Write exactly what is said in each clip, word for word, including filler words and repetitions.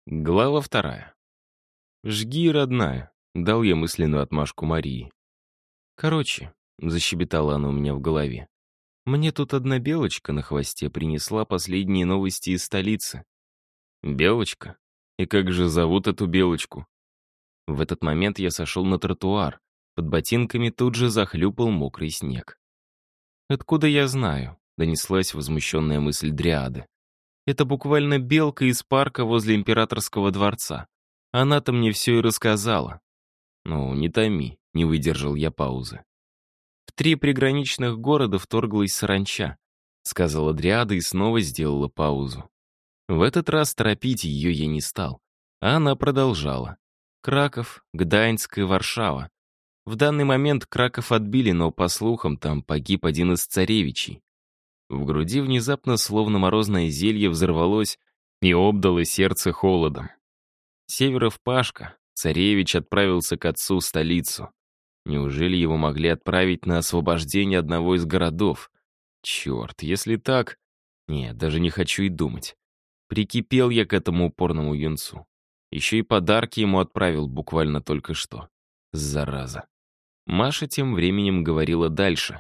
Глава вторая. «Жги, родная», — дал я мысленную отмашку Марии. «Короче», — защебетала она у меня в голове, «мне тут одна белочка на хвосте принесла последние новости из столицы». «Белочка? И как же зовут эту белочку?» В этот момент я сошел на тротуар. Под ботинками тут же захлюпал мокрый снег. «Откуда я знаю?» — донеслась возмущенная мысль Дриады. «Это буквально белка из парка возле императорского дворца. Она-то мне все и рассказала». «Ну, не томи», — не выдержал я паузы. «В три приграничных города вторглась саранча», — сказала Дриада и снова сделала паузу. В этот раз торопить ее я не стал, а она продолжала. «Краков, Гданьск и Варшава. В данный момент Краков отбили, но, по слухам, там погиб один из царевичей». В груди внезапно, словно морозное зелье, взорвалось и обдало сердце холодом. Северов Пашка, царевич, отправился к отцу в столицу. Неужели его могли отправить на освобождение одного из городов? Черт, если так... Нет, даже не хочу и думать. Прикипел я к этому упорному юнцу. Еще и подарки ему отправил буквально только что. Зараза. Маша тем временем говорила дальше.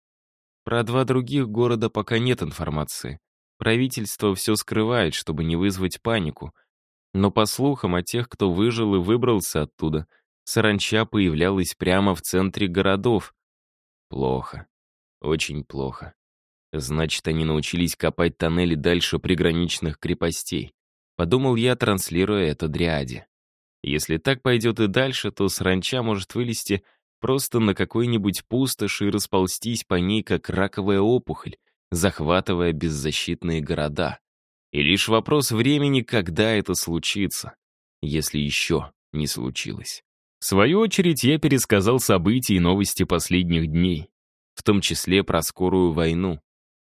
Про два других города пока нет информации. Правительство все скрывает, чтобы не вызвать панику. Но по слухам о тех, кто выжил и выбрался оттуда, саранча появлялась прямо в центре городов. Плохо. Очень плохо. Значит, они научились копать тоннели дальше приграничных крепостей. Подумал я, транслируя это Дриаде. Если так пойдет и дальше, то саранча может вылезти просто на какой-нибудь пустоши и расползтись по ней, как раковая опухоль, захватывая беззащитные города. И лишь вопрос времени, когда это случится, если еще не случилось. В свою очередь, я пересказал события и новости последних дней, в том числе про скорую войну.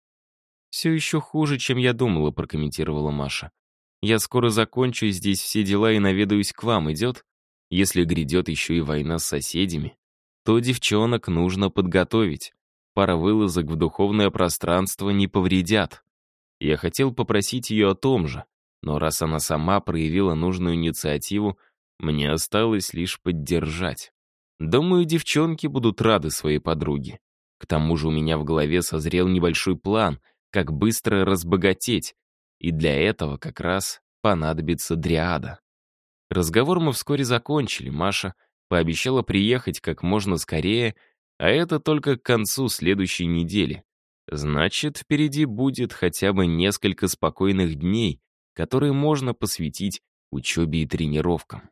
«Все еще хуже, чем я думала», — прокомментировала Маша. «Я скоро закончу здесь все дела и наведаюсь к вам, идет? Если грядет еще и война с соседями, то девчонок нужно подготовить. Пара вылазок в духовное пространство не повредят». Я хотел попросить ее о том же, но раз она сама проявила нужную инициативу, мне осталось лишь поддержать. Думаю, девчонки будут рады своей подруге. К тому же у меня в голове созрел небольшой план, как быстро разбогатеть, и для этого как раз понадобится Дриада. Разговор мы вскоре закончили, Маша пообещала приехать как можно скорее, а это только к концу следующей недели. Значит, впереди будет хотя бы несколько спокойных дней, которые можно посвятить учебе и тренировкам.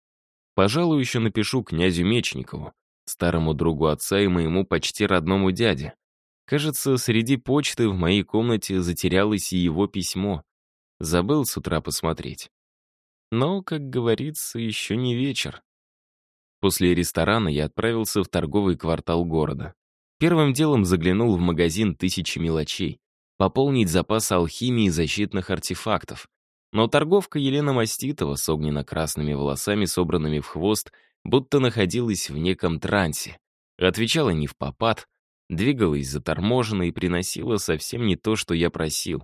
Пожалуй, еще напишу князю Мечникову, старому другу отца и моему почти родному дяде. Кажется, среди почты в моей комнате затерялось и его письмо. Забыл с утра посмотреть. Но, как говорится, еще не вечер. После ресторана я отправился в торговый квартал города. Первым делом заглянул в магазин «Тысячи мелочей», пополнить запас алхимии и защитных артефактов. Но торговка Елена Маститова с огненно-красными волосами, собранными в хвост, будто находилась в неком трансе. Отвечала не впопад, двигалась заторможенно и приносила совсем не то, что я просил.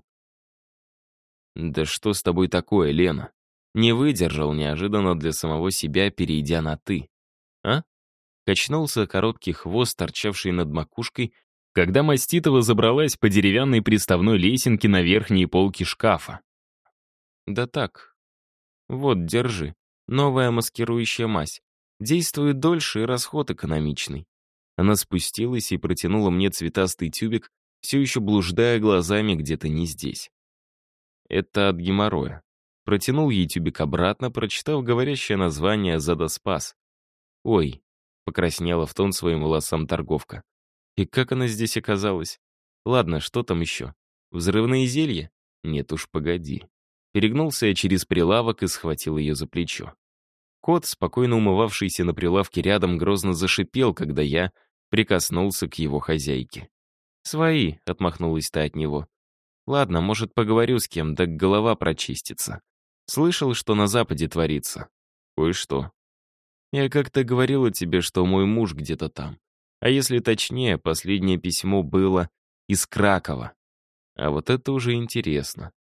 «Да что с тобой такое, Лена?» Не выдержал неожиданно для самого себя, перейдя на «ты». «А?» Качнулся короткий хвост, торчавший над макушкой, когда Маститова забралась по деревянной приставной лесенке на верхние полки шкафа. «Да так. Вот, держи. Новая маскирующая мазь. Действует дольше и расход экономичный». Она спустилась и протянула мне цветастый тюбик, все еще блуждая глазами где-то не здесь. Это от геморроя. Протянул ей тюбик обратно, прочитав говорящее название «Задоспас». «Ой», — покраснела в тон своим волосам торговка. «И как она здесь оказалась? Ладно, что там еще? Взрывные зелья? Нет уж, погоди». Перегнулся я через прилавок и схватил ее за плечо. Кот, спокойно умывавшийся на прилавке рядом, грозно зашипел, когда я прикоснулся к его хозяйке. «Свои», — отмахнулась та от него. «Ладно, может, поговорю с кем, да голова прочистится. Слышал, что на Западе творится?» «Кое-что. Я как-то говорила тебе, что мой муж где-то там. А если точнее, последнее письмо было из Кракова. А вот это уже интересно.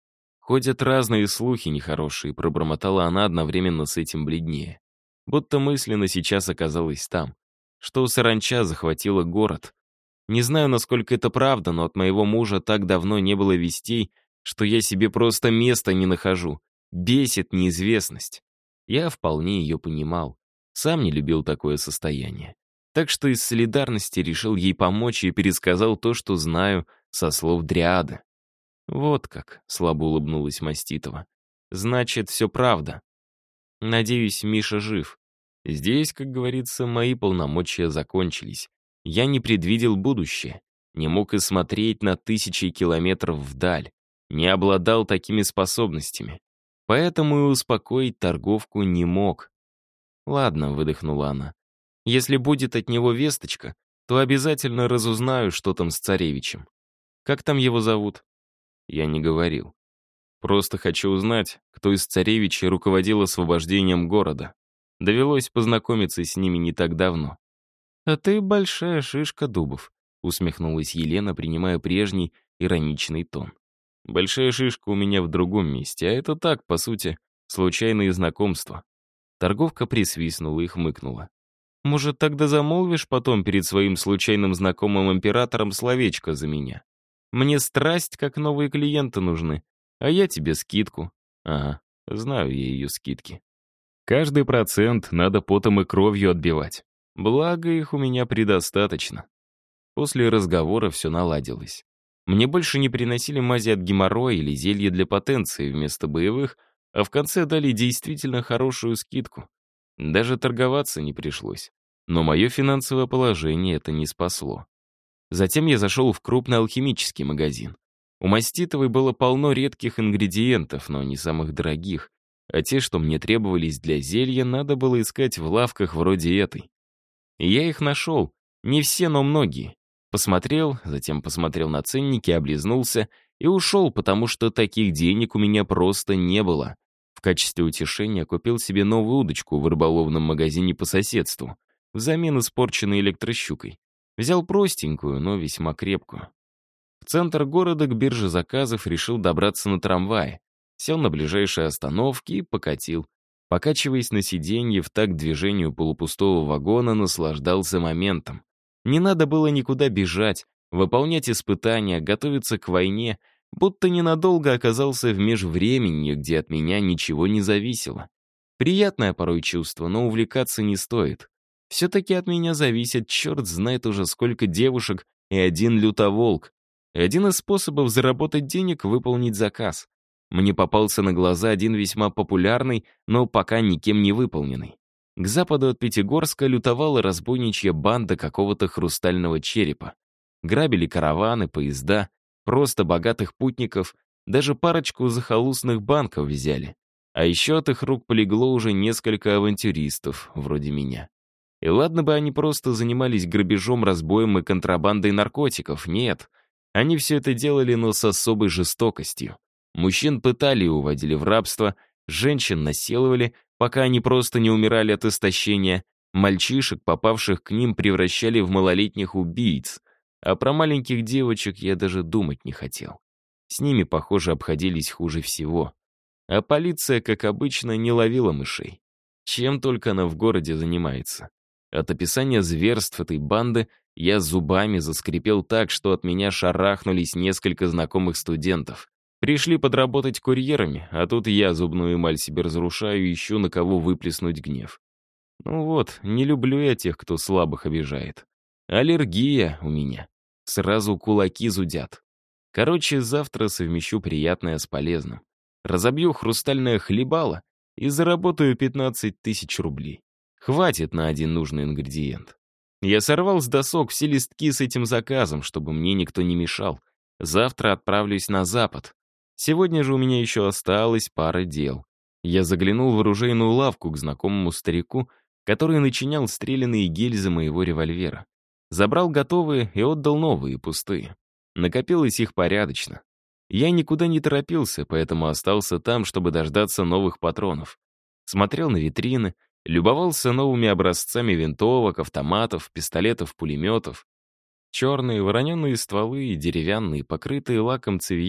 Ходят разные слухи нехорошие, пробормотала она одновременно с этим бледнее. Будто мысленно сейчас оказалась там, что саранча захватила город. Не знаю, насколько это правда, но от моего мужа так давно не было вестей, что я себе просто места не нахожу. Бесит неизвестность. Я вполне ее понимал. Сам не любил такое состояние. Так что из солидарности решил ей помочь и пересказал то, что знаю со слов Дриады. «Вот как», — слабо улыбнулась Маститова. «Значит, все правда. Надеюсь, Миша жив. Здесь, как говорится, мои полномочия закончились. Я не предвидел будущее, не мог и смотреть на тысячи километров вдаль, не обладал такими способностями. Поэтому и успокоить торговку не мог». «Ладно», — выдохнула она. «Если будет от него весточка, то обязательно разузнаю, что там с царевичем. Как там его зовут?» Я не говорил. Просто хочу узнать, кто из царевичей руководил освобождением города. Довелось познакомиться с ними не так давно. «А ты большая шишка, Дубов», — усмехнулась Елена, принимая прежний ироничный тон. «Большая шишка у меня в другом месте, а это так, по сути, случайные знакомства». Торговка присвистнула и хмыкнула. «Может, тогда замолвишь потом перед своим случайным знакомым императором словечко за меня? Мне страсть, как новые клиенты нужны, а я тебе скидку». Ага, знаю я ее скидки. Каждый процент надо потом и кровью отбивать. Благо, их у меня предостаточно. После разговора все наладилось. Мне больше не приносили мази от геморроя или зелья для потенции вместо боевых, а в конце дали действительно хорошую скидку. Даже торговаться не пришлось. Но мое финансовое положение это не спасло. Затем я зашел в крупный алхимический магазин. У Маститовой было полно редких ингредиентов, но не самых дорогих, а те, что мне требовались для зелья, надо было искать в лавках вроде этой. И я их нашел, не все, но многие. Посмотрел, затем посмотрел на ценники, облизнулся и ушел, потому что таких денег у меня просто не было. В качестве утешения купил себе новую удочку в рыболовном магазине по соседству, взамен испорченной электрощукой. Взял простенькую, но весьма крепкую. В центр города к бирже заказов решил добраться на трамвае. Сел на ближайшей остановке и покатил. Покачиваясь на сиденье в такт движению полупустого вагона, наслаждался моментом. Не надо было никуда бежать, выполнять испытания, готовиться к войне, будто ненадолго оказался в межвременье, где от меня ничего не зависело. Приятное порой чувство, но увлекаться не стоит. Все-таки от меня зависит черт знает уже сколько девушек и один лютоволк. И один из способов заработать денег — выполнить заказ. Мне попался на глаза один весьма популярный, но пока никем не выполненный. К западу от Пятигорска лютовала разбойничья банда какого-то хрустального черепа. Грабили караваны, поезда, просто богатых путников, даже парочку захолустных банков взяли. А еще от их рук полегло уже несколько авантюристов, вроде меня. И ладно бы они просто занимались грабежом, разбоем и контрабандой наркотиков, нет. Они все это делали, но с особой жестокостью. Мужчин пытали и уводили в рабство, женщин насиловали, пока они просто не умирали от истощения, мальчишек, попавших к ним, превращали в малолетних убийц, а про маленьких девочек я даже думать не хотел. С ними, похоже, обходились хуже всего. А полиция, как обычно, не ловила мышей. Чем только она в городе занимается. От описания зверств этой банды я зубами заскрипел так, что от меня шарахнулись несколько знакомых студентов. Пришли подработать курьерами, а тут я зубную эмаль себе разрушаю и ищу, на кого выплеснуть гнев. Ну вот, не люблю я тех, кто слабых обижает. Аллергия у меня. Сразу кулаки зудят. Короче, завтра совмещу приятное с полезным. Разобью хрустальное хлебало и заработаю пятнадцать тысяч рублей. Хватит на один нужный ингредиент. Я сорвал с досок все листки с этим заказом, чтобы мне никто не мешал. Завтра отправлюсь на запад. Сегодня же у меня еще осталась пара дел. Я заглянул в оружейную лавку к знакомому старику, который начинял стрелянные гильзы моего револьвера. Забрал готовые и отдал новые, пустые. Накопилось их порядочно. Я никуда не торопился, поэтому остался там, чтобы дождаться новых патронов. Смотрел на витрины, любовался новыми образцами винтовок, автоматов, пистолетов, пулеметов. Черные вороненые стволы и деревянные, покрытые лаком цевья,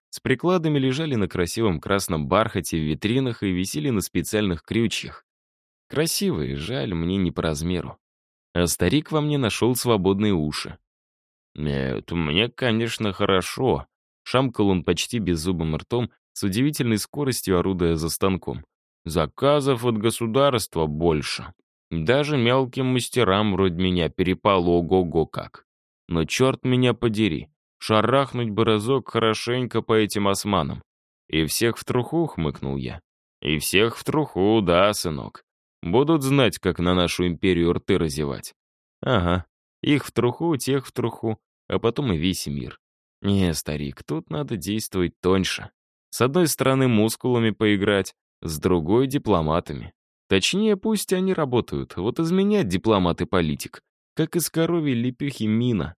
с прикладами лежали на красивом красном бархате в витринах и висели на специальных крючьях. Красивые, жаль, мне не по размеру. А старик во мне нашел свободные уши. «Нет, мне, конечно, хорошо», — шамкал он почти беззубым ртом, с удивительной скоростью орудуя за станком. «Заказов от государства больше. Даже мелким мастерам вроде меня перепало ого-го как. Но черт меня подери, шарахнуть бы разок хорошенько по этим османам. И всех в труху», — хмыкнул я. «И всех в труху, да, сынок. Будут знать, как на нашу империю рты разевать». «Ага, их в труху, тех в труху, а потом и весь мир». «Не, старик, тут надо действовать тоньше. С одной стороны, мускулами поиграть, с другой — дипломатами. Точнее, пусть они работают, вот изменять дипломат и политик, как из коровьей лепехи мина».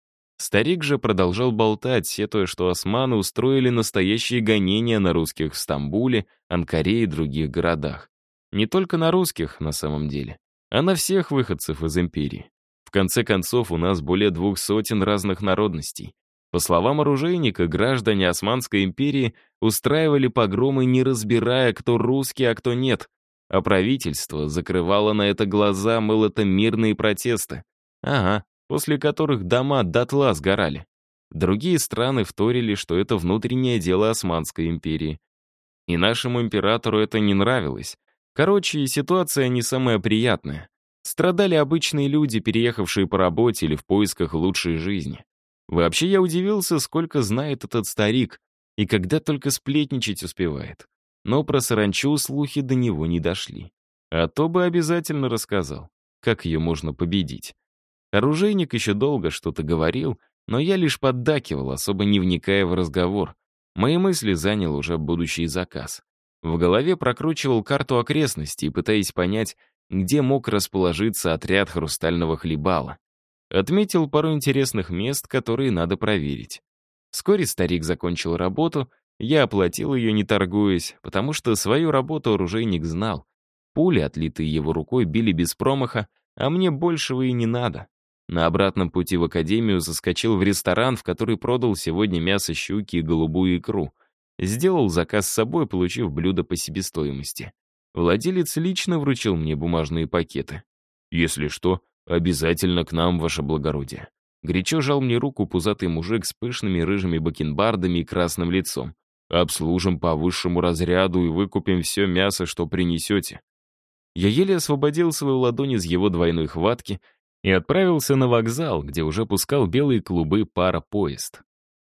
Старик же продолжал болтать, сетуя, что османы устроили настоящие гонения на русских в Стамбуле, Анкаре и других городах. Не только на русских, на самом деле, а на всех выходцев из империи. В конце концов, у нас более двух сотен разных народностей. По словам оружейника, граждане Османской империи устраивали погромы, не разбирая, кто русский, а кто нет. А правительство закрывало на это глаза, мол, это мирные протесты. Ага, после которых дома дотла сгорали. Другие страны вторили, что это внутреннее дело Османской империи. И нашему императору это не нравилось. Короче, ситуация не самая приятная. Страдали обычные люди, переехавшие по работе или в поисках лучшей жизни. Вообще я удивился, сколько знает этот старик, и когда только сплетничать успевает. Но про саранчу слухи до него не дошли. А то бы обязательно рассказал, как ее можно победить. Оружейник еще долго что-то говорил, но я лишь поддакивал, особо не вникая в разговор. Мои мысли занял уже будущий заказ. В голове прокручивал карту окрестностей, пытаясь понять, где мог расположиться отряд хрустального хлебала. Отметил пару интересных мест, которые надо проверить. Вскоре старик закончил работу, я оплатил ее, не торгуясь, потому что свою работу оружейник знал. Пули, отлитые его рукой, били без промаха, а мне большего и не надо. На обратном пути в академию заскочил в ресторан, в который продал сегодня мясо щуки и голубую икру. Сделал заказ с собой, получив блюдо по себестоимости. Владелец лично вручил мне бумажные пакеты. «Если что, обязательно к нам, ваше благородие». Горячо жал мне руку пузатый мужик с пышными рыжими бакенбардами и красным лицом. «Обслужим по высшему разряду и выкупим все мясо, что принесете». Я еле освободил свою ладонь из его двойной хватки и отправился на вокзал, где уже пускал белые клубы пара-поезд.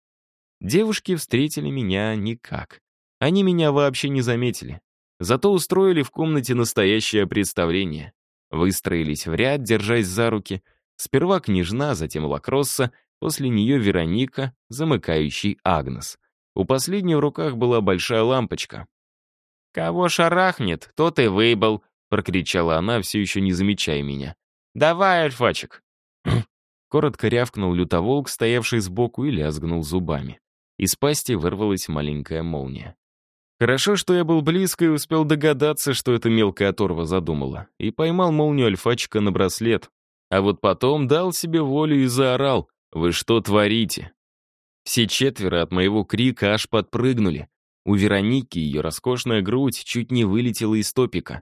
Девушки встретили меня никак. Они меня вообще не заметили. Зато устроили в комнате настоящее представление. Выстроились в ряд, держась за руки. Сперва княжна, затем Лакросса, после нее Вероника, замыкающий Агнес. У последней в руках была большая лампочка. «Кого шарахнет, тот и выбыл», — прокричала она, все еще не замечая меня. «Давай, альфачик!» Коротко рявкнул лютоволк, стоявший сбоку, и лязгнул зубами. Из пасти вырвалась маленькая молния. Хорошо, что я был близко и успел догадаться, что эта мелкая оторва задумала, и поймал молнию альфачика на браслет. А вот потом дал себе волю и заорал: «Вы что творите?» Все четверо от моего крика аж подпрыгнули. У Вероники ее роскошная грудь чуть не вылетела из топика.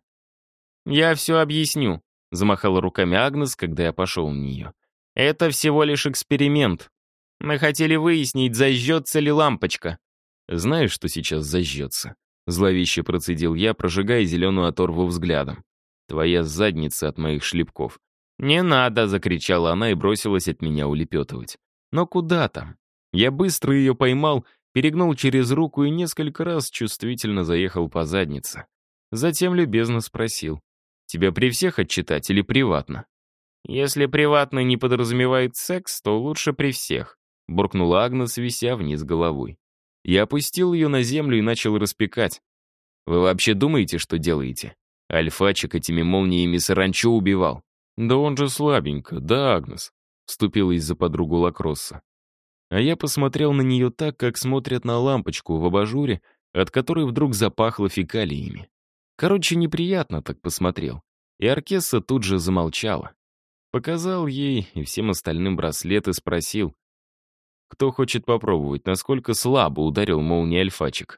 «Я все объясню», — замахала руками Агнес, когда я пошел на нее. «Это всего лишь эксперимент. Мы хотели выяснить, зажжется ли лампочка». «Знаешь, что сейчас зажжется?» — зловеще процедил я, прожигая зеленую оторву взглядом. «Твоя задница от моих шлепков». «Не надо!» — закричала она и бросилась от меня улепетывать. Но куда там? Я быстро ее поймал, перегнул через руку и несколько раз чувствительно заехал по заднице. Затем любезно спросил: «Тебя при всех отчитать или приватно?» «Если приватно не подразумевает секс, то лучше при всех», — буркнула Агнес, вися вниз головой. Я опустил ее на землю и начал распекать. «Вы вообще думаете, что делаете? Альфачик этими молниями саранчу убивал». «Да он же слабенько, да, Агнес?» — вступилась за подругу Лакросса. А я посмотрел на нее так, как смотрят на лампочку в абажуре, от которой вдруг запахло фекалиями. Короче, неприятно так посмотрел. И Аркесса тут же замолчала. Показал ей и всем остальным браслет и спросил: Кто хочет попробовать, насколько слабо ударил молнией альфачик?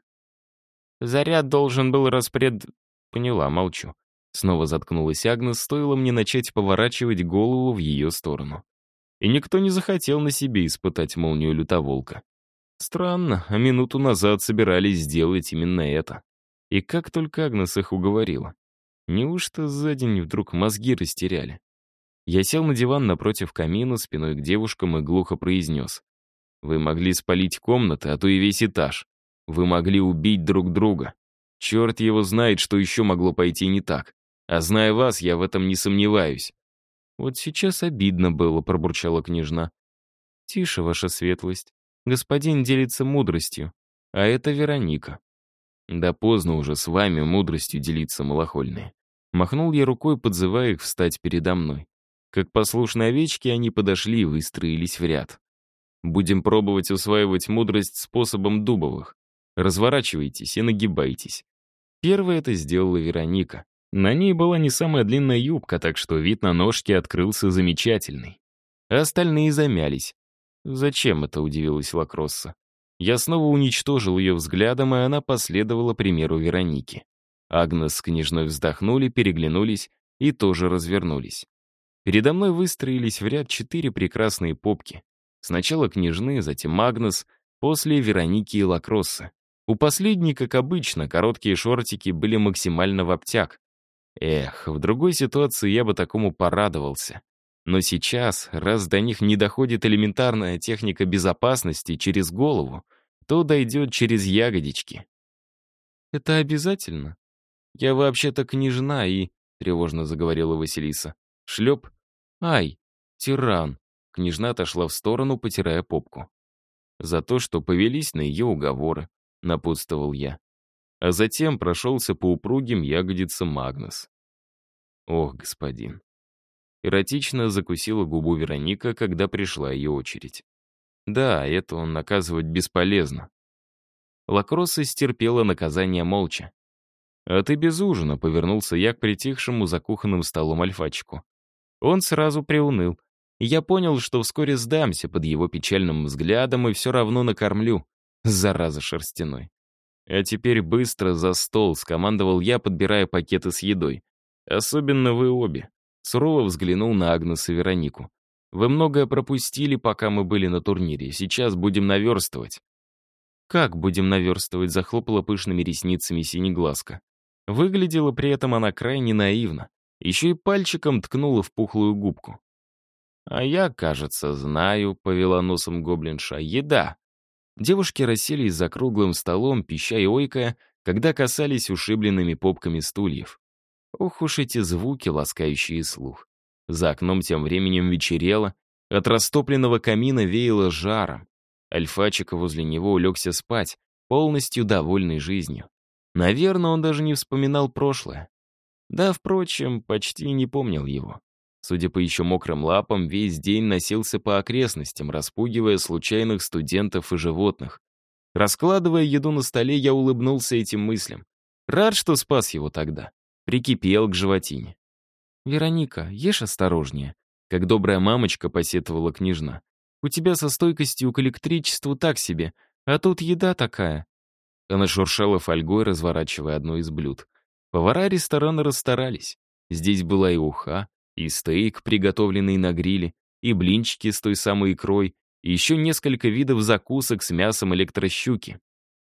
Заряд должен был распред... Поняла, молчу. Снова заткнулась Агнес, стоило мне начать поворачивать голову в ее сторону. И никто не захотел на себе испытать молнию лютоволка. Странно, а минуту назад собирались сделать именно это. И как только Агнес их уговорила. Неужто за день вдруг мозги растеряли? Я сел на диван напротив камина, спиной к девушкам и глухо произнес. Вы могли спалить комнаты, а то и весь этаж. Вы могли убить друг друга. Черт его знает, что еще могло пойти не так. А зная вас, я в этом не сомневаюсь. Вот сейчас обидно было, пробурчала княжна. Тише, ваша светлость. Господин делится мудростью. А это Вероника. Да поздно уже с вами мудростью делиться, малохольные. Махнул я рукой, подзывая их встать передо мной. Как послушные овечки, они подошли и выстроились в ряд. Будем пробовать усваивать мудрость способом дубовых. Разворачивайтесь и нагибайтесь. Первой это сделала Вероника. На ней была не самая длинная юбка, так что вид на ножки открылся замечательный. А остальные замялись. «Зачем это?» — удивилась Лакросса. Я снова уничтожил ее взглядом, и она последовала примеру Вероники. Агнес с княжной вздохнули, переглянулись и тоже развернулись. Передо мной выстроились в ряд четыре прекрасные попки. Сначала княжны, затем Агнес, после Вероники и Лакроссы. У последней, как обычно, короткие шортики были максимально в обтяг. Эх, в другой ситуации я бы такому порадовался. Но сейчас, раз до них не доходит элементарная техника безопасности через голову, то дойдет через ягодички. «Это обязательно? Я вообще-то княжна и...» — тревожно заговорила Василиса. «Шлеп? Ай, тиран!» Княжна отошла в сторону, потирая попку. «За то, что повелись на ее уговоры», — напутствовал я. А затем прошелся по упругим ягодицам Агнес. «Ох, господин». Эротично закусила губу Вероника, когда пришла ее очередь. Да, это он наказывать бесполезно. Лакросса стерпела наказание молча. «А ты без ужина», — повернулся я к притихшему за кухонным столом альфачику. Он сразу приуныл. Я понял, что вскоре сдамся под его печальным взглядом и все равно накормлю. Зараза шерстяной. «А теперь быстро за стол», — скомандовал я, подбирая пакеты с едой. «Особенно вы обе». Сурово взглянул на Агнес и Веронику. «Вы многое пропустили, пока мы были на турнире. Сейчас будем наверстывать». «Как будем наверстывать?» — захлопала пышными ресницами синеглазка. Выглядела при этом она крайне наивно. Еще и пальчиком ткнула в пухлую губку. «А я, кажется, знаю», — повела носом гоблинша. «Еда». Девушки расселись за круглым столом, пища и ойкая, когда касались ушибленными попками стульев. Ох уж эти звуки, ласкающие слух. За окном тем временем вечерело, от растопленного камина веяло жаром. Альфачик возле него улегся спать, полностью довольный жизнью. Наверное, он даже не вспоминал прошлое. Да, впрочем, почти не помнил его. Судя по еще мокрым лапам, весь день носился по окрестностям, распугивая случайных студентов и животных. Раскладывая еду на столе, я улыбнулся этим мыслям. Рад, что спас его тогда. Прикипел к животине. «Вероника, ешь осторожнее», — как добрая мамочка посетовала княжна. «У тебя со стойкостью к электричеству так себе, а тут еда такая». Она шуршала фольгой, разворачивая одно из блюд. Повара ресторана расстарались. Здесь была и уха, и стейк, приготовленный на гриле, и блинчики с той самой икрой, и еще несколько видов закусок с мясом электрощуки.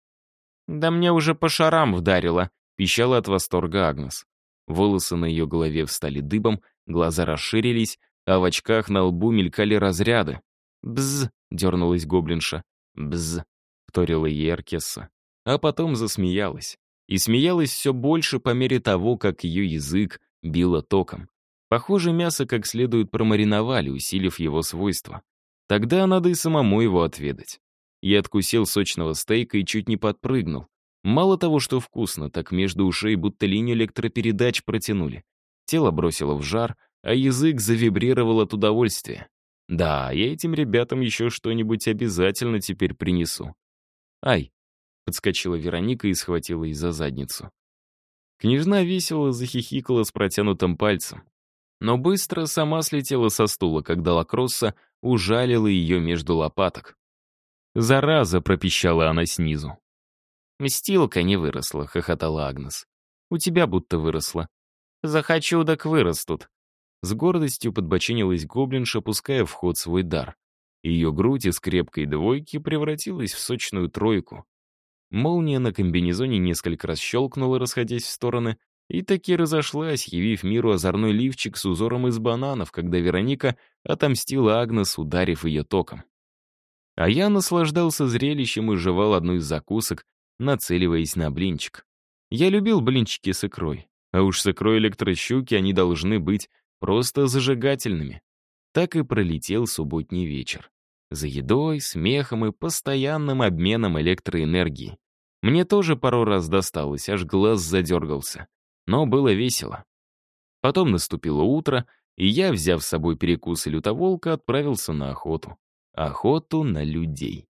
«Да мне уже по шарам вдарило», — пищала от восторга Агнес. Волосы на ее голове встали дыбом, глаза расширились, а в очках на лбу мелькали разряды. «Бзз!» — дернулась гоблинша. «Бзз!» — вторила ей Аркесса. А потом засмеялась. И смеялась все больше по мере того, как ее язык било током. Похоже, мясо как следует промариновали, усилив его свойства. Тогда надо и самому его отведать. Я откусил сочного стейка и чуть не подпрыгнул. Мало того, что вкусно, так между ушей будто линию электропередач протянули. Тело бросило в жар, а язык завибрировал от удовольствия. Да, я этим ребятам еще что-нибудь обязательно теперь принесу. «Ай!» — подскочила Вероника и схватила их за задницу. Княжна весело захихикала с протянутым пальцем, но быстро сама слетела со стула, когда Лакросса ужалила ее между лопаток. «Зараза!» — пропищала она снизу. «Мстилка не выросла», — хохотала Агнес. «У тебя будто выросла». «Захочу, так вырастут». С гордостью подбочинилась гоблинша, пуская в ход свой дар. Ее грудь из крепкой двойки превратилась в сочную тройку. Молния на комбинезоне несколько раз щелкнула, расходясь в стороны, и таки разошлась, явив миру озорной лифчик с узором из бананов, когда Вероника отомстила Агнес, ударив ее током. А я наслаждался зрелищем и жевал одну из закусок, нацеливаясь на блинчик. Я любил блинчики с икрой, а уж с икрой электрощуки они должны быть просто зажигательными. Так и пролетел субботний вечер. За едой, смехом и постоянным обменом электроэнергии. Мне тоже пару раз досталось, аж глаз задергался. Но было весело. Потом наступило утро, и я, взяв с собой перекус и лютоволка, отправился на охоту. Охоту на людей.